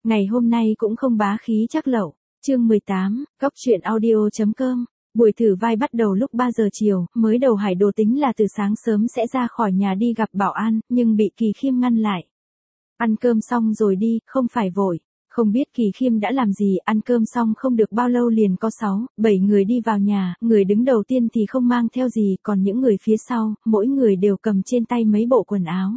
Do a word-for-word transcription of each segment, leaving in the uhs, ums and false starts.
Ngày hôm nay cũng không bá khí chắc lẩu. Chương mười tám, góc truyện audio.com. Buổi thử vai bắt đầu lúc ba giờ chiều, mới đầu Hải Đồ tính là từ sáng sớm sẽ ra khỏi nhà đi gặp bảo an, nhưng bị Kỳ Khiêm ngăn lại. Ăn cơm xong rồi đi, không phải vội. Không biết Kỳ Khiêm đã làm gì, ăn cơm xong không được bao lâu liền có sáu, bảy người đi vào nhà, người đứng đầu tiên thì không mang theo gì, còn những người phía sau, mỗi người đều cầm trên tay mấy bộ quần áo.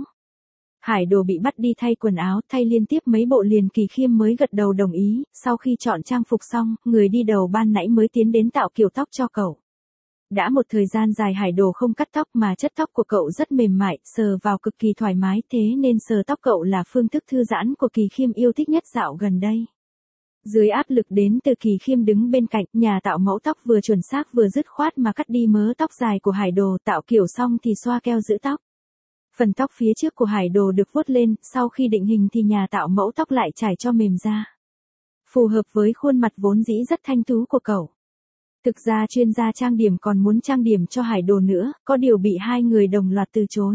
Hải Đồ bị bắt đi thay quần áo, thay liên tiếp mấy bộ liền Kỳ Khiêm mới gật đầu đồng ý, sau khi chọn trang phục xong, người đi đầu ban nãy mới tiến đến tạo kiểu tóc cho cậu. Đã một thời gian dài Hải Đồ không cắt tóc mà chất tóc của cậu rất mềm mại, sờ vào cực kỳ thoải mái, thế nên sờ tóc cậu là phương thức thư giãn của Kỳ Khiêm yêu thích nhất dạo gần đây. Dưới áp lực đến từ Kỳ Khiêm đứng bên cạnh, nhà tạo mẫu tóc vừa chuẩn xác vừa dứt khoát mà cắt đi mớ tóc dài của Hải Đồ, tạo kiểu xong thì xoa keo giữ tóc. Phần tóc phía trước của Hải Đồ được vuốt lên, sau khi định hình thì nhà tạo mẫu tóc lại trải cho mềm ra. Phù hợp với khuôn mặt vốn dĩ rất thanh tú của cậu. Thực ra chuyên gia trang điểm còn muốn trang điểm cho Hải Đồ nữa, có điều bị hai người đồng loạt từ chối.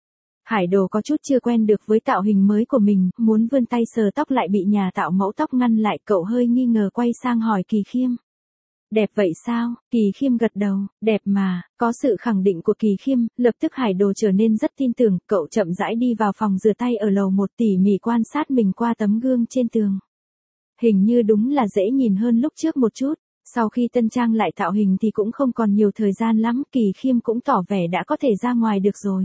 Hải Đồ có chút chưa quen được với tạo hình mới của mình, muốn vươn tay sờ tóc lại bị nhà tạo mẫu tóc ngăn lại, cậu hơi nghi ngờ quay sang hỏi Kỳ Khiêm. Đẹp vậy sao? Kỳ Khiêm gật đầu, đẹp mà. Có sự khẳng định của Kỳ Khiêm, lập tức Hải Đồ trở nên rất tin tưởng, cậu chậm rãi đi vào phòng rửa tay ở lầu một tỉ mỉ quan sát mình qua tấm gương trên tường. Hình như đúng là dễ nhìn hơn lúc trước một chút, sau khi tân trang lại tạo hình thì cũng không còn nhiều thời gian lắm, Kỳ Khiêm cũng tỏ vẻ đã có thể ra ngoài được rồi.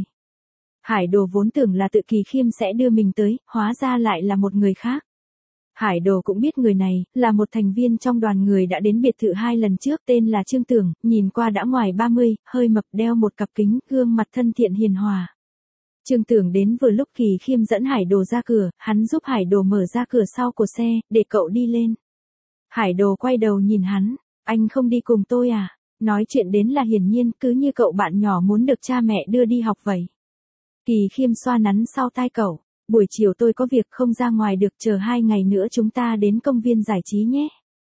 Hải Đồ vốn tưởng là tự Kỳ Khiêm sẽ đưa mình tới, hóa ra lại là một người khác. Hải Đồ cũng biết người này, là một thành viên trong đoàn người đã đến biệt thự hai lần trước, tên là Trương Tưởng, nhìn qua đã ngoài ba mươi, hơi mập, đeo một cặp kính, gương mặt thân thiện hiền hòa. Trương Tưởng đến vừa lúc Kỳ Khiêm dẫn Hải Đồ ra cửa, hắn giúp Hải Đồ mở ra cửa sau của xe, để cậu đi lên. Hải Đồ quay đầu nhìn hắn, anh không đi cùng tôi à? Nói chuyện đến là hiển nhiên, cứ như cậu bạn nhỏ muốn được cha mẹ đưa đi học vậy. Kỳ Khiêm xoa nắn sau tai cậu. Buổi chiều tôi có việc không ra ngoài được, chờ hai ngày nữa chúng ta đến công viên giải trí nhé.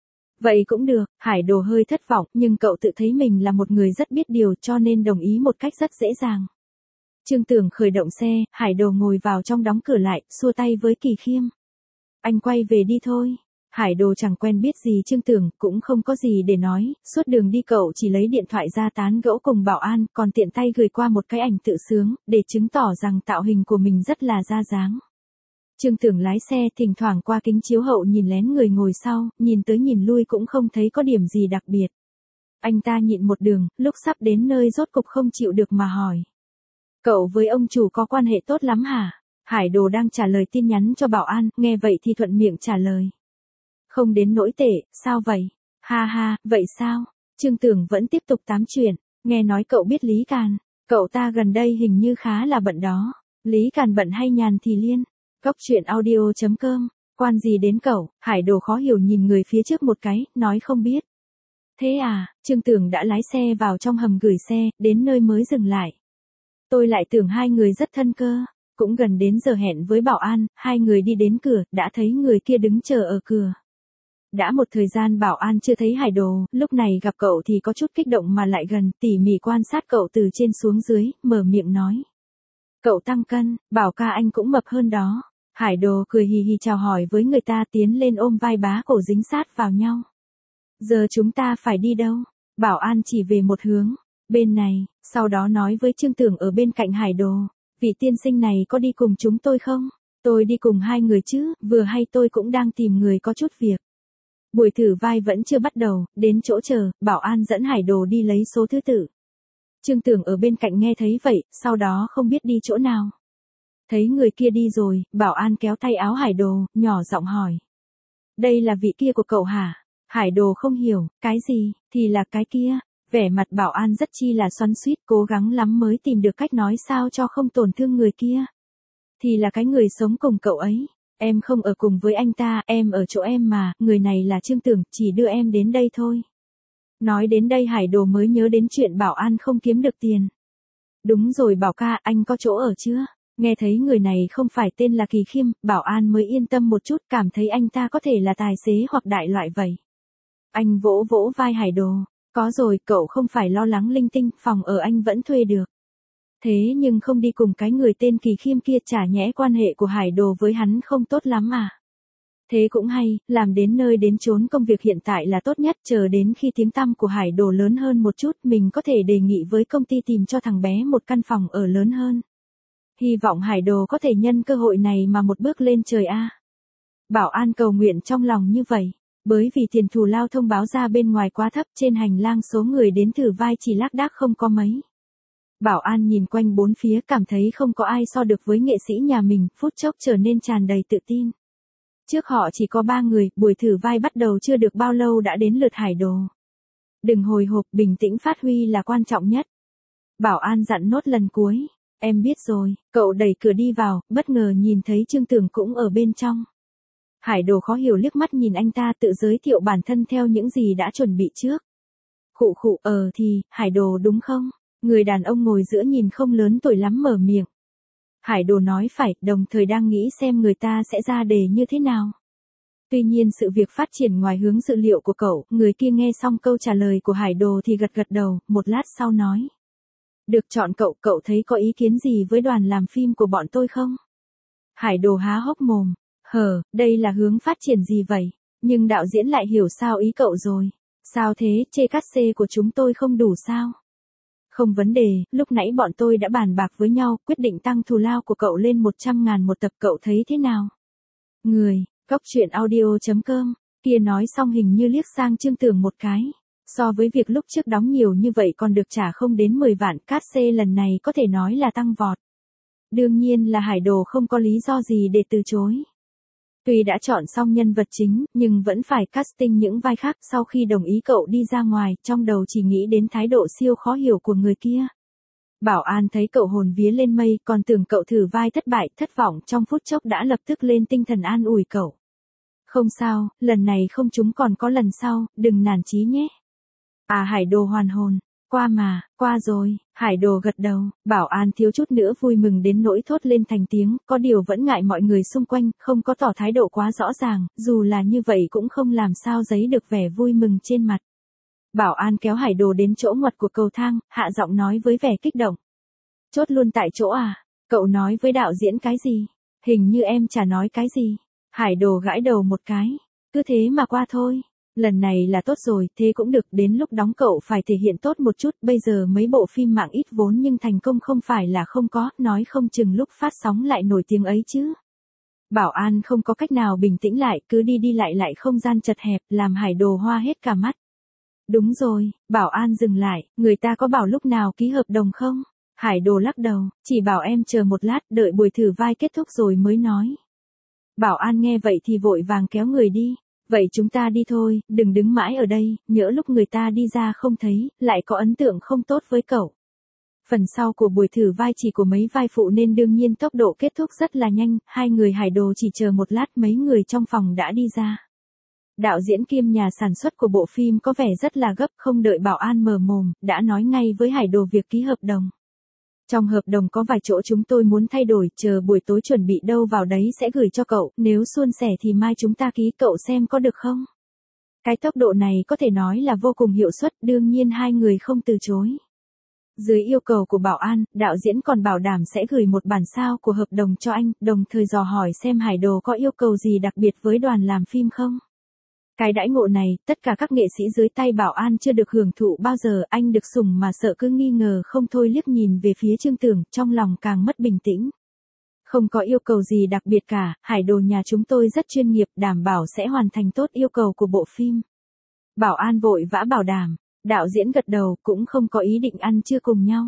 Vậy cũng được, Hải Đồ hơi thất vọng, nhưng cậu tự thấy mình là một người rất biết điều cho nên đồng ý một cách rất dễ dàng. Trương Tưởng khởi động xe, Hải Đồ ngồi vào trong đóng cửa lại, xua tay với Kỳ Khiêm. Anh quay về đi thôi. Hải Đồ chẳng quen biết gì Trương Tưởng, cũng không có gì để nói, suốt đường đi cậu chỉ lấy điện thoại ra tán gẫu cùng bảo an, còn tiện tay gửi qua một cái ảnh tự sướng, để chứng tỏ rằng tạo hình của mình rất là ra dáng. Trương Tưởng lái xe thỉnh thoảng qua kính chiếu hậu nhìn lén người ngồi sau, nhìn tới nhìn lui cũng không thấy có điểm gì đặc biệt. Anh ta nhịn một đường, lúc sắp đến nơi rốt cục không chịu được mà hỏi. Cậu với ông chủ có quan hệ tốt lắm hả? Hải Đồ đang trả lời tin nhắn cho bảo an, nghe vậy thì thuận miệng trả lời. Không đến nỗi tệ, sao vậy? Ha ha, vậy sao? Trương Tưởng vẫn tiếp tục tám chuyện, nghe nói cậu biết Lý Càn, cậu ta gần đây hình như khá là bận đó. Lý Càn bận hay nhàn thì liên. Góc truyện audio.com, quan gì đến cậu? Hải Đồ khó hiểu nhìn người phía trước một cái, nói không biết. Thế à, Trương Tưởng đã lái xe vào trong hầm gửi xe, đến nơi mới dừng lại. Tôi lại tưởng hai người rất thân cơ. Cũng gần đến giờ hẹn với bảo an, hai người đi đến cửa, đã thấy người kia đứng chờ ở cửa. Đã một thời gian bảo an chưa thấy Hải Đồ, lúc này gặp cậu thì có chút kích động mà lại gần, tỉ mỉ quan sát cậu từ trên xuống dưới, mở miệng nói. Cậu tăng cân, bảo ca anh cũng mập hơn đó. Hải Đồ cười hì hì chào hỏi với người ta, tiến lên ôm vai bá cổ dính sát vào nhau. Giờ chúng ta phải đi đâu? Bảo an chỉ về một hướng, bên này, sau đó nói với Trương Tưởng ở bên cạnh Hải Đồ. Vị tiên sinh này có đi cùng chúng tôi không? Tôi đi cùng hai người chứ, vừa hay tôi cũng đang tìm người có chút việc. Buổi thử vai vẫn chưa bắt đầu, đến chỗ chờ, bảo an dẫn Hải Đồ đi lấy số thứ tự. Trương Tưởng ở bên cạnh nghe thấy vậy, sau đó không biết đi chỗ nào. Thấy người kia đi rồi, bảo an kéo tay áo Hải Đồ, nhỏ giọng hỏi. Đây là vị kia của cậu hả? Hải Đồ không hiểu, cái gì, thì là cái kia. Vẻ mặt bảo an rất chi là xoắn xuýt, cố gắng lắm mới tìm được cách nói sao cho không tổn thương người kia. Thì là cái người sống cùng cậu ấy. Em không ở cùng với anh ta, em ở chỗ em mà, người này là Trương Tưởng, chỉ đưa em đến đây thôi. Nói đến đây Hải Đồ mới nhớ đến chuyện bảo an không kiếm được tiền. Đúng rồi bảo ca, anh có chỗ ở chưa? Nghe thấy người này không phải tên là Kỳ Khiêm, bảo an mới yên tâm một chút, cảm thấy anh ta có thể là tài xế hoặc đại loại vậy. Anh vỗ vỗ vai Hải Đồ. Có rồi, cậu không phải lo lắng linh tinh, phòng ở anh vẫn thuê được. Thế nhưng không đi cùng cái người tên Kỳ Khiêm kia, chả nhẽ quan hệ của Hải Đồ với hắn không tốt lắm à? Thế cũng hay, làm đến nơi đến chốn công việc hiện tại là tốt nhất, chờ đến khi tiếng tăm của Hải Đồ lớn hơn một chút mình có thể đề nghị với công ty tìm cho thằng bé một căn phòng ở lớn hơn. Hy vọng Hải Đồ có thể nhân cơ hội này mà một bước lên trời a. Bảo An cầu nguyện trong lòng như vậy, bởi vì tiền thù lao thông báo ra bên ngoài quá thấp, trên hành lang số người đến thử vai chỉ lác đác không có mấy. Bảo An nhìn quanh bốn phía cảm thấy không có ai so được với nghệ sĩ nhà mình, phút chốc trở nên tràn đầy tự tin. Trước họ chỉ có ba người, buổi thử vai bắt đầu chưa được bao lâu đã đến lượt Hải Đồ. Đừng hồi hộp, bình tĩnh phát huy là quan trọng nhất. Bảo An dặn nốt lần cuối, em biết rồi, cậu đẩy cửa đi vào, bất ngờ nhìn thấy Trương Tường cũng ở bên trong. Hải Đồ khó hiểu liếc mắt nhìn anh ta tự giới thiệu bản thân theo những gì đã chuẩn bị trước. Khụ khụ, ờ thì, Hải Đồ đúng không? Người đàn ông ngồi giữa nhìn không lớn tuổi lắm mở miệng. Hải Đồ nói phải, đồng thời đang nghĩ xem người ta sẽ ra đề như thế nào. Tuy nhiên sự việc phát triển ngoài hướng dự liệu của cậu, người kia nghe xong câu trả lời của Hải Đồ thì gật gật đầu, một lát sau nói. Được chọn cậu, cậu thấy có ý kiến gì với đoàn làm phim của bọn tôi không? Hải Đồ há hốc mồm, hờ, đây là hướng phát triển gì vậy? Nhưng đạo diễn lại hiểu sao ý cậu rồi. Sao thế, chê cát xê của chúng tôi không đủ sao? Không vấn đề, lúc nãy bọn tôi đã bàn bạc với nhau, quyết định tăng thù lao của cậu lên một trăm ngàn một tập, cậu thấy thế nào? Người, Cóc Truyện Audio chấm com, kia nói xong hình như liếc sang Trương Tường một cái. So với việc lúc trước đóng nhiều như vậy còn được trả không đến mười vạn, cát xê lần này có thể nói là tăng vọt. Đương nhiên là Hải Đồ không có lý do gì để từ chối. Tuy đã chọn xong nhân vật chính, nhưng vẫn phải casting những vai khác. Sau khi đồng ý cậu đi ra ngoài, trong đầu chỉ nghĩ đến thái độ siêu khó hiểu của người kia. Bảo An thấy cậu hồn vía lên mây, còn tưởng cậu thử vai thất bại, thất vọng trong phút chốc đã lập tức lên tinh thần an ủi cậu. Không sao, lần này không trúng còn có lần sau, đừng nản chí nhé. À Hải Đồ hoàn hồn. Qua mà, qua rồi, Hải Đồ gật đầu, Bảo An thiếu chút nữa vui mừng đến nỗi thốt lên thành tiếng, có điều vẫn ngại mọi người xung quanh, không có tỏ thái độ quá rõ ràng, dù là như vậy cũng không làm sao giấy được vẻ vui mừng trên mặt. Bảo An kéo Hải Đồ đến chỗ ngoặt của cầu thang, hạ giọng nói với vẻ kích động. Chốt luôn tại chỗ à? Cậu nói với đạo diễn cái gì? Hình như em chả nói cái gì. Hải Đồ gãi đầu một cái, cứ thế mà qua thôi. Lần này là tốt rồi, thế cũng được, đến lúc đóng cậu phải thể hiện tốt một chút, bây giờ mấy bộ phim mạng ít vốn nhưng thành công không phải là không có, nói không chừng lúc phát sóng lại nổi tiếng ấy chứ. Bảo An không có cách nào bình tĩnh lại, cứ đi đi lại lại không gian chật hẹp, làm Hải Đồ hoa hết cả mắt. Đúng rồi, Bảo An dừng lại, người ta có bảo lúc nào ký hợp đồng không? Hải Đồ lắc đầu, chỉ bảo em chờ một lát, đợi buổi thử vai kết thúc rồi mới nói. Bảo An nghe vậy thì vội vàng kéo người đi. Vậy chúng ta đi thôi, đừng đứng mãi ở đây, nhỡ lúc người ta đi ra không thấy, lại có ấn tượng không tốt với cậu. Phần sau của buổi thử vai chỉ của mấy vai phụ nên đương nhiên tốc độ kết thúc rất là nhanh, hai người Hải Đồ chỉ chờ một lát mấy người trong phòng đã đi ra. Đạo diễn kiêm nhà sản xuất của bộ phim có vẻ rất là gấp, không đợi Bảo An mở mồm, đã nói ngay với Hải Đồ việc ký hợp đồng. Trong hợp đồng có vài chỗ chúng tôi muốn thay đổi, chờ buổi tối chuẩn bị đâu vào đấy sẽ gửi cho cậu, nếu suôn sẻ thì mai chúng ta ký, cậu xem có được không? Cái tốc độ này có thể nói là vô cùng hiệu suất, đương nhiên hai người không từ chối. Dưới yêu cầu của Bảo An, đạo diễn còn bảo đảm sẽ gửi một bản sao của hợp đồng cho anh, đồng thời dò hỏi xem Hải Đồ có yêu cầu gì đặc biệt với đoàn làm phim không? Cái đãi ngộ này, tất cả các nghệ sĩ dưới tay Bảo An chưa được hưởng thụ bao giờ, anh được sủng mà sợ cứ nghi ngờ không thôi, liếc nhìn về phía Trương Tường, trong lòng càng mất bình tĩnh. Không có yêu cầu gì đặc biệt cả, Hải Đồ nhà chúng tôi rất chuyên nghiệp, đảm bảo sẽ hoàn thành tốt yêu cầu của bộ phim. Bảo An vội vã bảo đảm, đạo diễn gật đầu, cũng không có ý định ăn trưa cùng nhau.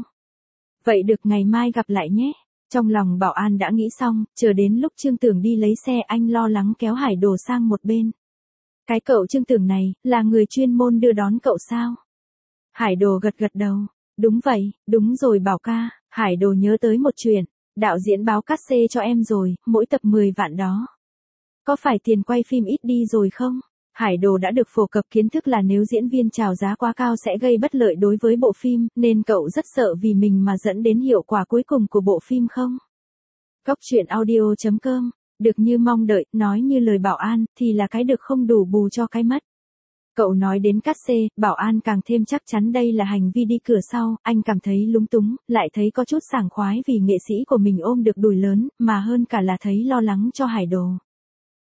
Vậy được, ngày mai gặp lại nhé. Trong lòng Bảo An đã nghĩ xong, chờ đến lúc Trương Tường đi lấy xe anh lo lắng kéo Hải Đồ sang một bên. Cái cậu Trương Tường này, là người chuyên môn đưa đón cậu sao? Hải Đồ gật gật đầu. Đúng vậy, đúng rồi Bảo ca, Hải Đồ nhớ tới một chuyện. Đạo diễn báo cát xê cho em rồi, mỗi tập mười vạn đó. Có phải tiền quay phim ít đi rồi không? Hải Đồ đã được phổ cập kiến thức là nếu diễn viên chào giá quá cao sẽ gây bất lợi đối với bộ phim, nên cậu rất sợ vì mình mà dẫn đến hiệu quả cuối cùng của bộ phim không? Cóc Truyện Audio chấm com. Được như mong đợi, nói như lời Bảo An, thì là cái được không đủ bù cho cái mất. Cậu nói đến cát xê, Bảo An càng thêm chắc chắn đây là hành vi đi cửa sau, anh cảm thấy lúng túng, lại thấy có chút sảng khoái vì nghệ sĩ của mình ôm được đùi lớn, mà hơn cả là thấy lo lắng cho Hải Đồ.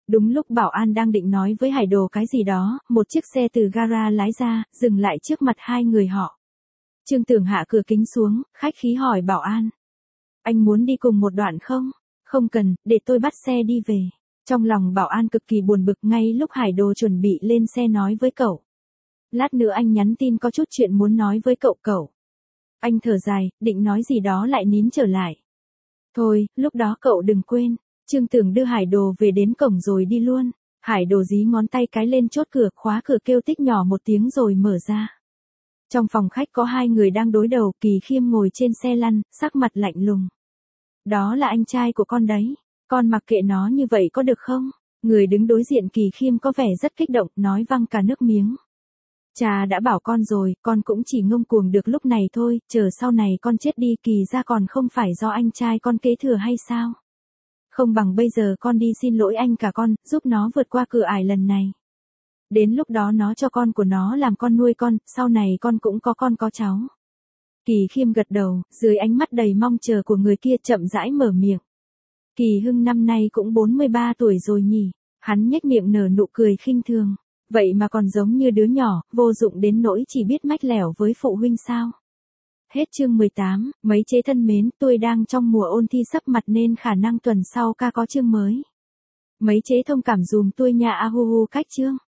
Đúng lúc bảo an đang định nói với Hải Đồ cái gì đó, một chiếc xe từ gara lái ra, dừng lại trước mặt hai người họ. Trương Tưởng hạ cửa kính xuống, khách khí hỏi bảo an. Anh muốn đi cùng một đoạn không? Không cần, để tôi bắt xe đi về. Trong lòng bảo an cực kỳ buồn bực ngay lúc Hải Đồ chuẩn bị lên xe nói với cậu. Lát nữa anh nhắn tin có chút chuyện muốn nói với cậu cậu. Anh thở dài, định nói gì đó lại nín trở lại. Thôi, lúc đó cậu đừng quên. Trương Tưởng đưa Hải Đồ về đến cổng rồi đi luôn. Hải Đồ dí ngón tay cái lên chốt cửa, khóa cửa kêu tích nhỏ một tiếng rồi mở ra. Trong phòng khách có hai người đang đối đầu, Kỳ Khiêm ngồi trên xe lăn, sắc mặt lạnh lùng. Đó là anh trai của con đấy. Con mặc kệ nó như vậy có được không? Người đứng đối diện Kỳ Khiêm có vẻ rất kích động, nói văng cả nước miếng. Cha đã bảo con rồi, con cũng chỉ ngông cuồng được lúc này thôi, chờ sau này con chết đi Kỳ ra còn không phải do anh trai con kế thừa hay sao? Không bằng bây giờ con đi xin lỗi anh cả con, giúp nó vượt qua cửa ải lần này. Đến lúc đó nó cho con của nó làm con nuôi con, sau này con cũng có con có cháu. Kỳ Khiêm gật đầu, dưới ánh mắt đầy mong chờ của người kia chậm rãi mở miệng. Kỳ Hưng năm nay cũng bốn mươi ba tuổi rồi nhỉ, hắn nhếch miệng nở nụ cười khinh thường. Vậy mà còn giống như đứa nhỏ, vô dụng đến nỗi chỉ biết mách lẻo với phụ huynh sao. Hết chương mười tám, mấy chế thân mến, tôi đang trong mùa ôn thi sắp mặt nên khả năng tuần sau ca có chương mới. Mấy chế thông cảm dùm tôi nha, ahuhu cách chương.